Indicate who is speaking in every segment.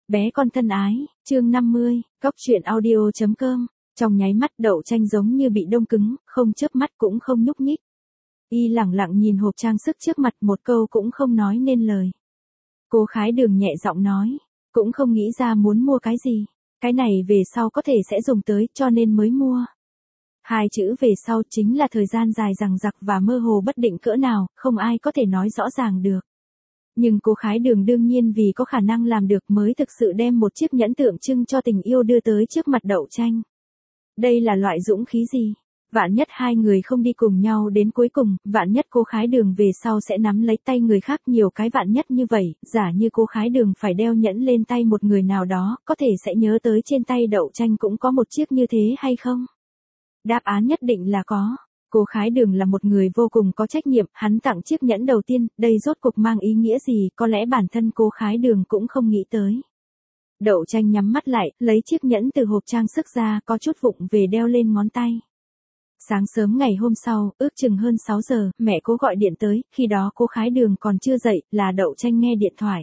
Speaker 1: Bé con thân ái, chương 50, Cóc truyện audio.com. Trong nháy mắt Đậu Tranh giống như bị đông cứng, không chớp mắt cũng không nhúc nhích. Y lẳng lặng nhìn hộp trang sức trước mặt, một câu cũng không nói nên lời. Cô Khái Đường nhẹ giọng nói, cũng không nghĩ ra muốn mua cái gì. Cái này về sau có thể sẽ dùng tới cho nên mới mua. Hai chữ về sau chính là thời gian dài dằng dặc và mơ hồ bất định cỡ nào, không ai có thể nói rõ ràng được. Nhưng cô Khái Đường đương nhiên vì có khả năng làm được mới thực sự đem một chiếc nhẫn tượng trưng cho tình yêu đưa tới trước mặt Đậu Tranh. Đây là loại dũng khí gì? Vạn nhất hai người không đi cùng nhau đến cuối cùng, vạn nhất cô Khái Đường về sau sẽ nắm lấy tay người khác, nhiều cái vạn nhất như vậy, giả như cô Khái Đường phải đeo nhẫn lên tay một người nào đó, có thể sẽ nhớ tới trên tay Đậu Tranh cũng có một chiếc như thế hay không? Đáp án nhất định là có. Cô Khái Đường là một người vô cùng có trách nhiệm, hắn tặng chiếc nhẫn đầu tiên, đây rốt cục mang ý nghĩa gì, có lẽ bản thân cô Khái Đường cũng không nghĩ tới. Đậu Tranh nhắm mắt lại, lấy chiếc nhẫn từ hộp trang sức ra, có chút vụng về đeo lên ngón tay. Sáng sớm ngày hôm sau, ước chừng hơn 6 giờ, mẹ cô gọi điện tới, khi đó cô Khái Đường còn chưa dậy, là Đậu Tranh nghe điện thoại.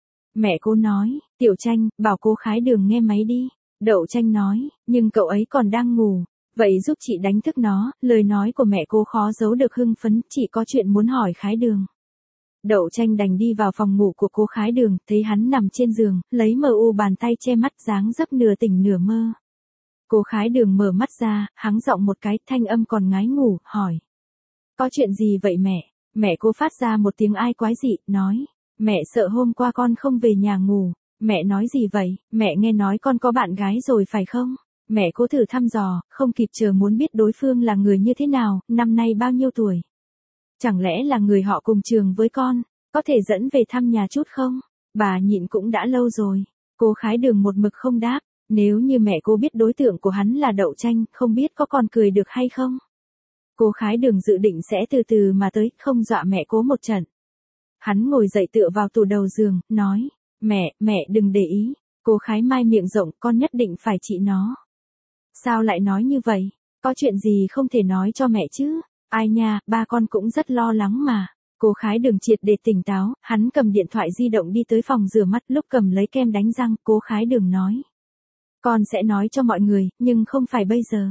Speaker 1: Mẹ cô nói, Tiểu Tranh, bảo cô Khái Đường nghe máy đi. Đậu Tranh nói, nhưng cậu ấy còn đang ngủ. Vậy giúp chị đánh thức nó, lời nói của mẹ cô khó giấu được hưng phấn, chị có chuyện muốn hỏi Khái Đường. Đậu Tranh đành đi vào phòng ngủ của cô Khái Đường, thấy hắn nằm trên giường, lấy mờ u bàn tay che mắt, dáng dấp nửa tỉnh nửa mơ. Cô Khái Đường mở mắt ra, hắng giọng một cái, thanh âm còn ngái ngủ, hỏi. Có chuyện gì vậy mẹ? Mẹ cô phát ra một tiếng ai quái dị, nói. Mẹ sợ hôm qua con không về nhà ngủ. Mẹ nói gì vậy? Mẹ nghe nói con có bạn gái rồi phải không? Mẹ cô thử thăm dò, không kịp chờ muốn biết đối phương là người như thế nào, năm nay bao nhiêu tuổi. Chẳng lẽ là người họ cùng trường với con, có thể dẫn về thăm nhà chút không? Bà nhịn cũng đã lâu rồi. Cô Khái Đường một mực không đáp, nếu như mẹ cô biết đối tượng của hắn là Đậu Tranh, không biết có còn cười được hay không? Cô Khái Đường dự định sẽ từ từ mà tới, không dọa mẹ cô một trận. Hắn ngồi dậy tựa vào tủ đầu giường, nói, mẹ đừng để ý. Cô Khái Mai miệng rộng, con nhất định phải trị nó. Sao lại nói như vậy? Có chuyện gì không thể nói cho mẹ chứ? Ai nha, ba con cũng rất lo lắng mà. Cô Khái Đường triệt để tỉnh táo, hắn cầm điện thoại di động đi tới phòng rửa mắt, lúc cầm lấy kem đánh răng, cô Khái Đường nói. Con sẽ nói cho mọi người, nhưng không phải bây giờ.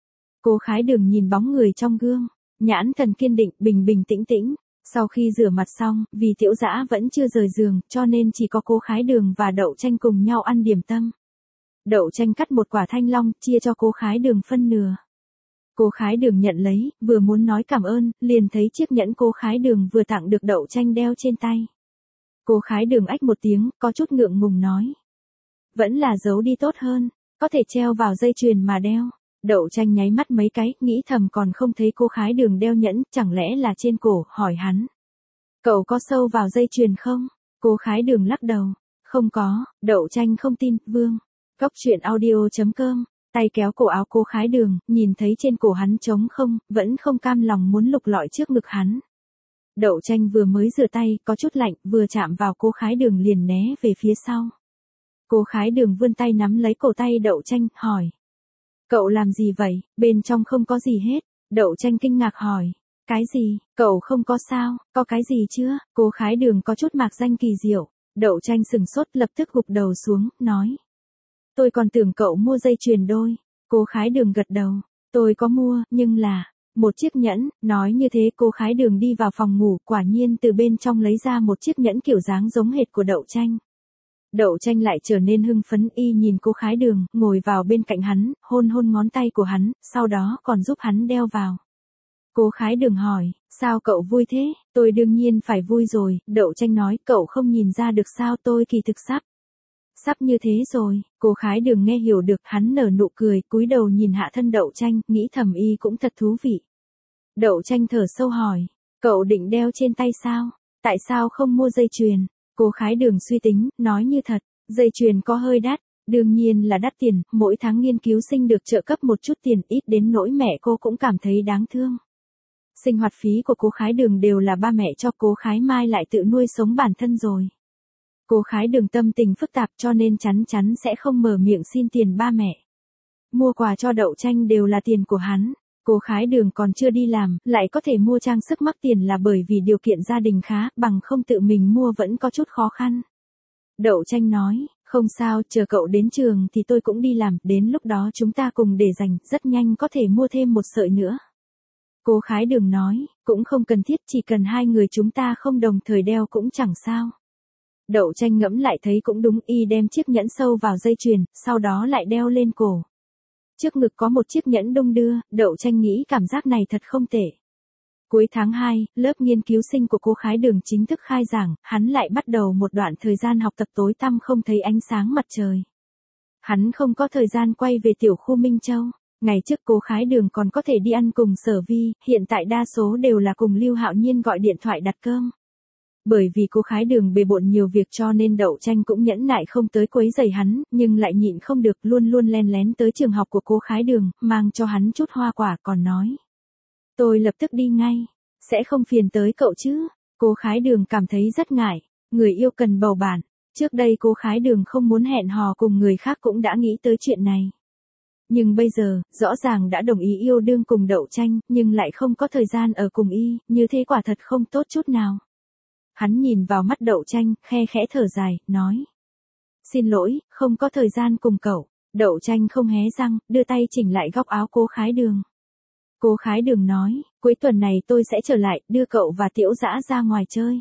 Speaker 1: Cô Khái Đường nhìn bóng người trong gương, nhãn thần kiên định, bình bình tĩnh tĩnh. Sau khi rửa mặt xong, vì Tiểu Dã vẫn chưa rời giường, cho nên chỉ có cô Khái Đường và Đậu Tranh cùng nhau ăn điểm tâm. Đậu Tranh cắt một quả thanh long, chia cho cô Khái Đường phân nửa. Cô Khái Đường nhận lấy, vừa muốn nói cảm ơn, liền thấy chiếc nhẫn cô Khái Đường vừa tặng được Đậu Tranh đeo trên tay. Cô Khái Đường ách một tiếng, có chút ngượng ngùng nói. Vẫn là giấu đi tốt hơn, có thể treo vào dây chuyền mà đeo. Đậu Tranh nháy mắt mấy cái, nghĩ thầm còn không thấy cô Khái Đường đeo nhẫn, chẳng lẽ là trên cổ, hỏi hắn. Cậu có sâu vào dây chuyền không? Cô Khái Đường lắc đầu. Không có. Đậu Tranh không tin, Vương. Cóc truyện audio.com, tay kéo cổ áo cô Khái Đường, nhìn thấy trên cổ hắn trống không, vẫn không cam lòng muốn lục lọi trước ngực hắn. Đậu Tranh vừa mới rửa tay, có chút lạnh, vừa chạm vào cô Khái Đường liền né về phía sau. Cô Khái Đường vươn tay nắm lấy cổ tay Đậu Tranh, hỏi. Cậu làm gì vậy, bên trong không có gì hết. Đậu Tranh kinh ngạc hỏi. Cái gì, cậu không có sao, có cái gì chưa? Cô Khái Đường có chút mạc danh kỳ diệu. Đậu Tranh sừng sốt, lập tức gục đầu xuống, nói. Tôi còn tưởng cậu mua dây chuyền đôi. Cô Khái Đường gật đầu. Tôi có mua, nhưng là một chiếc nhẫn. Nói như thế cô Khái Đường đi vào phòng ngủ, quả nhiên từ bên trong lấy ra một chiếc nhẫn kiểu dáng giống hệt của Đậu Tranh. Đậu Tranh lại trở nên hưng phấn, y nhìn cô Khái Đường, ngồi vào bên cạnh hắn, hôn hôn ngón tay của hắn, sau đó còn giúp hắn đeo vào. Cô Khái Đường hỏi, sao cậu vui thế? Tôi đương nhiên phải vui rồi. Đậu Tranh nói, cậu không nhìn ra được sao, tôi kỳ thực sắp như thế rồi. Cô Khái Đường nghe hiểu được, hắn nở nụ cười, cúi đầu nhìn hạ thân Đậu Tranh, nghĩ thầm y cũng thật thú vị. Đậu Tranh thở sâu hỏi, cậu định đeo trên tay sao? Tại sao không mua dây chuyền? Cô Khái Đường suy tính, nói như thật, dây chuyền có hơi đắt, đương nhiên là đắt tiền, mỗi tháng nghiên cứu sinh được trợ cấp một chút tiền, ít đến nỗi mẹ cô cũng cảm thấy đáng thương. Sinh hoạt phí của cô Khái Đường đều là ba mẹ cho, cô Khái Mai lại tự nuôi sống bản thân rồi. Cô Khái Đường tâm tình phức tạp cho nên chắn sẽ không mở miệng xin tiền ba mẹ. Mua quà cho Đậu Tranh đều là tiền của hắn. Cô Khái Đường còn chưa đi làm, lại có thể mua trang sức mắc tiền là bởi vì điều kiện gia đình khá, bằng không tự mình mua vẫn có chút khó khăn. Đậu Tranh nói, Không sao, chờ cậu đến trường thì tôi cũng đi làm, đến lúc đó chúng ta cùng để dành, rất nhanh có thể mua thêm một sợi nữa. Cố Khái Đường nói, cũng không cần thiết, chỉ cần hai người chúng ta không đồng thời đeo cũng chẳng sao. Đậu Tranh ngẫm lại thấy cũng đúng, y đem chiếc nhẫn sâu vào dây chuyền, sau đó lại đeo lên cổ. Trước ngực có một chiếc nhẫn đung đưa, Đậu Tranh nghĩ cảm giác này thật không tệ. Cuối tháng 2, lớp nghiên cứu sinh của Cố Khái Đường chính thức khai giảng, hắn lại bắt đầu một đoạn thời gian học tập tối tăm không thấy ánh sáng mặt trời. Hắn không có thời gian quay về tiểu khu Minh Châu. Ngày trước Cố Khái Đường còn có thể đi ăn cùng Sở Vi, hiện tại đa số đều là cùng Lưu Hạo Nhiên gọi điện thoại đặt cơm. Bởi vì Cố Khái Đường bề bộn nhiều việc cho nên Đậu Tranh cũng nhẫn nại không tới quấy rầy hắn, nhưng lại nhịn không được luôn luôn len lén tới trường học của Cố Khái Đường, mang cho hắn chút hoa quả còn nói. Tôi lập tức đi ngay, sẽ không phiền tới cậu chứ. Cố Khái Đường cảm thấy rất ngại, người yêu cần bầu bạn. Trước đây Cố Khái Đường không muốn hẹn hò cùng người khác cũng đã nghĩ tới chuyện này. Nhưng bây giờ, rõ ràng đã đồng ý yêu đương cùng Đậu Tranh, nhưng lại không có thời gian ở cùng y, như thế quả thật không tốt chút nào. Hắn nhìn vào mắt Đậu Tranh, khe khẽ thở dài, nói. Xin lỗi, không có thời gian cùng cậu. Đậu Tranh không hé răng, đưa tay chỉnh lại góc áo Cố Khái Đường. Cố Khái Đường nói, cuối tuần này tôi sẽ trở lại, đưa cậu và Tiểu Dã ra ngoài chơi.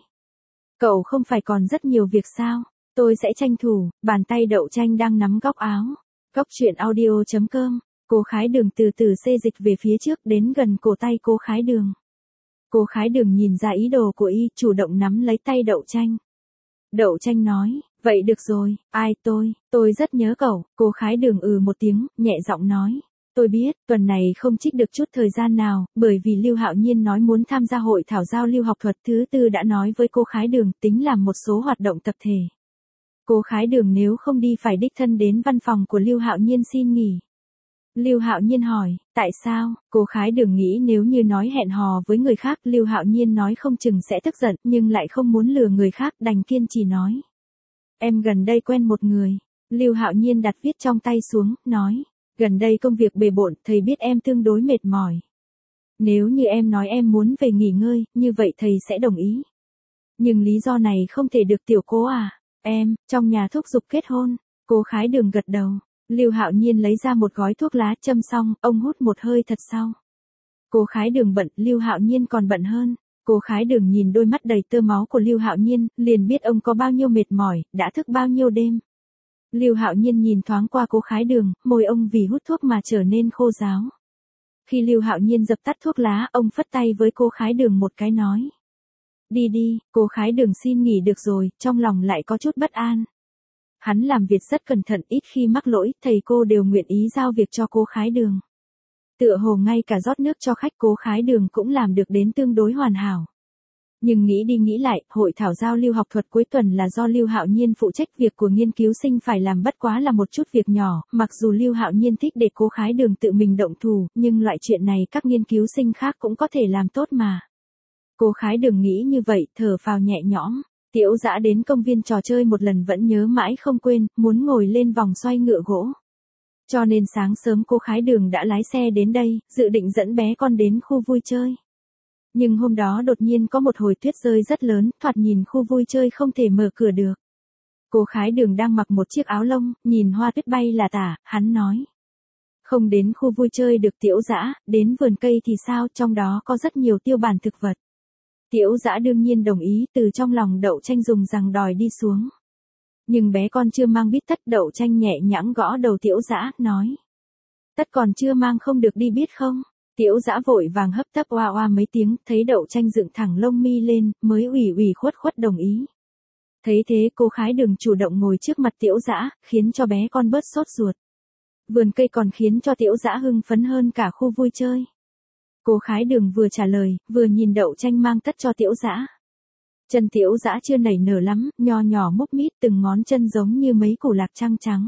Speaker 1: Cậu không phải còn rất nhiều việc sao? Tôi sẽ tranh thủ. Bàn tay Đậu Tranh đang nắm góc áo. Góc truyện audio.com. Cố Khái Đường từ từ xê dịch về phía trước đến gần cổ tay Cố Khái Đường. Cố Khái Đường nhìn ra ý đồ của y, chủ động nắm lấy tay Đậu Tranh. Đậu Tranh nói, vậy được rồi, ai tôi rất nhớ cậu. Cố Khái Đường một tiếng, nhẹ giọng nói. Tôi biết, tuần này không trích được chút thời gian nào, bởi vì Lưu Hạo Nhiên nói muốn tham gia hội thảo giao lưu học thuật thứ tư đã nói với Cố Khái Đường tính làm một số hoạt động tập thể. Cố Khái Đường nếu không đi phải đích thân đến văn phòng của Lưu Hạo Nhiên xin nghỉ. Lưu Hạo Nhiên hỏi, tại sao? Cố Khái Đường nghĩ nếu như nói hẹn hò với người khác, Lưu Hạo Nhiên nói không chừng sẽ tức giận, nhưng lại không muốn lừa người khác, đành kiên trì nói. Em gần đây quen một người. Lưu Hạo Nhiên đặt viết trong tay xuống, nói, gần đây công việc bề bộn, thầy biết em tương đối mệt mỏi. Nếu như em nói em muốn về nghỉ ngơi, như vậy thầy sẽ đồng ý. Nhưng lý do này không thể được tiểu Cố à? Em, trong nhà thúc giục kết hôn. Cố Khái Đường gật đầu. Lưu Hạo Nhiên lấy ra một gói thuốc lá châm xong, ông hút một hơi thật sâu. Cố Khái Đường bận, Lưu Hạo Nhiên còn bận hơn. Cố Khái Đường nhìn đôi mắt đầy tơ máu của Lưu Hạo Nhiên, liền biết ông có bao nhiêu mệt mỏi, đã thức bao nhiêu đêm. Lưu Hạo Nhiên nhìn thoáng qua Cố Khái Đường, môi ông vì hút thuốc mà trở nên khô ráo. Khi Lưu Hạo Nhiên dập tắt thuốc lá, ông phất tay với Cố Khái Đường một cái nói. Đi đi, Cố Khái Đường xin nghỉ được rồi, trong lòng lại có chút bất an. Hắn làm việc rất cẩn thận, ít khi mắc lỗi, thầy cô đều nguyện ý giao việc cho Cố Khái Đường. Tựa hồ ngay cả rót nước cho khách Cố Khái Đường cũng làm được đến tương đối hoàn hảo. Nhưng nghĩ đi nghĩ lại, hội thảo giao lưu học thuật cuối tuần là do Lưu Hạo Nhiên phụ trách, việc của nghiên cứu sinh phải làm bất quá là một chút việc nhỏ, mặc dù Lưu Hạo Nhiên thích để Cố Khái Đường tự mình động thủ, nhưng loại chuyện này các nghiên cứu sinh khác cũng có thể làm tốt mà. Cố Khái Đường nghĩ như vậy, thở phào nhẹ nhõm. Tiểu Dã đến công viên trò chơi một lần vẫn nhớ mãi không quên, muốn ngồi lên vòng xoay ngựa gỗ. Cho nên sáng sớm Cố Khái Đường đã lái xe đến đây, dự định dẫn bé con đến khu vui chơi. Nhưng hôm đó đột nhiên có một hồi tuyết rơi rất lớn, thoạt nhìn khu vui chơi không thể mở cửa được. Cố Khái Đường đang mặc một chiếc áo lông, nhìn hoa tuyết bay là tả, hắn nói. Không đến khu vui chơi được Tiểu Dã, đến vườn cây thì sao, trong đó có rất nhiều tiêu bản thực vật. Tiểu Dã đương nhiên đồng ý, từ trong lòng Đậu Tranh dùng rằng đòi đi xuống. Nhưng bé con chưa mang bít tất, Đậu Tranh nhẹ nhõm gõ đầu Tiểu Dã, nói. Tất còn chưa mang không được đi biết không? Tiểu Dã vội vàng hấp tấp oa oa mấy tiếng, thấy Đậu Tranh dựng thẳng lông mi lên, mới ủy ủy khuất khuất đồng ý. Thấy thế Cố Khái Đường chủ động ngồi trước mặt Tiểu Dã, khiến cho bé con bớt sốt ruột. Vườn cây còn khiến cho Tiểu Dã hưng phấn hơn cả khu vui chơi. Cố Khái Đường vừa trả lời, vừa nhìn Đậu Tranh mang tất cho Tiểu Dã. Chân Tiểu Dã chưa nảy nở lắm, nho nhỏ múc mít, từng ngón chân giống như mấy củ lạc trăng trắng.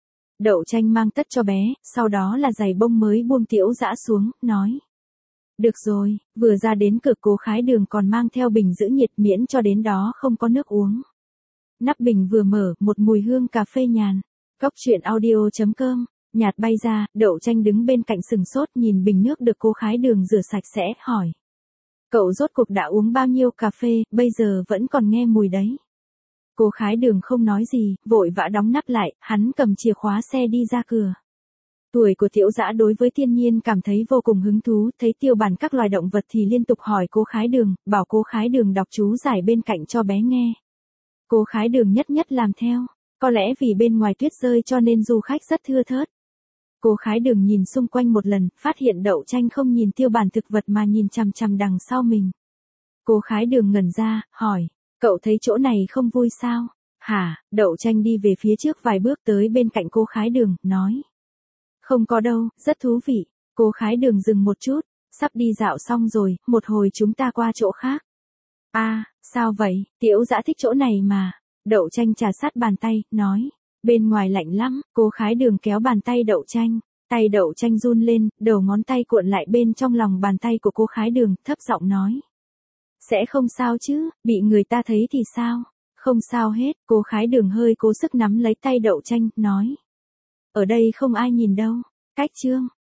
Speaker 1: Đậu Tranh mang tất cho bé, sau đó là giày bông mới buông Tiểu Dã xuống, nói. Được rồi, vừa ra đến cửa Cố Khái Đường còn mang theo bình giữ nhiệt miễn cho đến đó không có nước uống. Nắp bình vừa mở, một mùi hương cà phê nhàn. Góc truyện audio.com. Nhạt bay ra, Đậu Tranh đứng bên cạnh sừng sốt nhìn bình nước được Cố Khái Đường rửa sạch sẽ, hỏi. Cậu rốt cuộc đã uống bao nhiêu cà phê, bây giờ vẫn còn nghe mùi đấy. Cô Khái Đường không nói gì, vội vã đóng nắp lại, hắn cầm chìa khóa xe đi ra cửa. Tuổi của Tiểu Dã đối với thiên nhiên cảm thấy vô cùng hứng thú, thấy tiêu bản các loài động vật thì liên tục hỏi cô Khái Đường, bảo cô Khái Đường đọc chú giải bên cạnh cho bé nghe. Cô Khái Đường nhất nhất làm theo, có lẽ vì bên ngoài tuyết rơi cho nên du khách rất thưa thớt. Cô Khái Đường nhìn xung quanh một lần, phát hiện Đậu Tranh không nhìn tiêu bản thực vật mà nhìn chằm chằm đằng sau mình. Cô Khái Đường ngẩn ra, hỏi, cậu thấy chỗ này không vui sao? Hả? Đậu Tranh đi về phía trước vài bước tới bên cạnh cô Khái Đường, nói. Không có đâu, rất thú vị. Cô Khái Đường dừng một chút, sắp đi dạo xong rồi, một hồi chúng ta qua chỗ khác. À, sao vậy? Tiểu Dã thích chỗ này mà. Đậu Tranh trà sát bàn tay, nói. Bên ngoài lạnh lắm, cô Khái Đường kéo bàn tay Đậu Tranh. Tay Đậu Tranh run lên, đầu ngón tay cuộn lại bên trong lòng bàn tay của cô Khái Đường, thấp giọng nói. Sẽ không sao chứ, bị người ta thấy thì sao? Không sao hết, cô Khái Đường hơi cố sức nắm lấy tay Đậu Tranh, nói. Ở đây không ai nhìn đâu. Cách chương.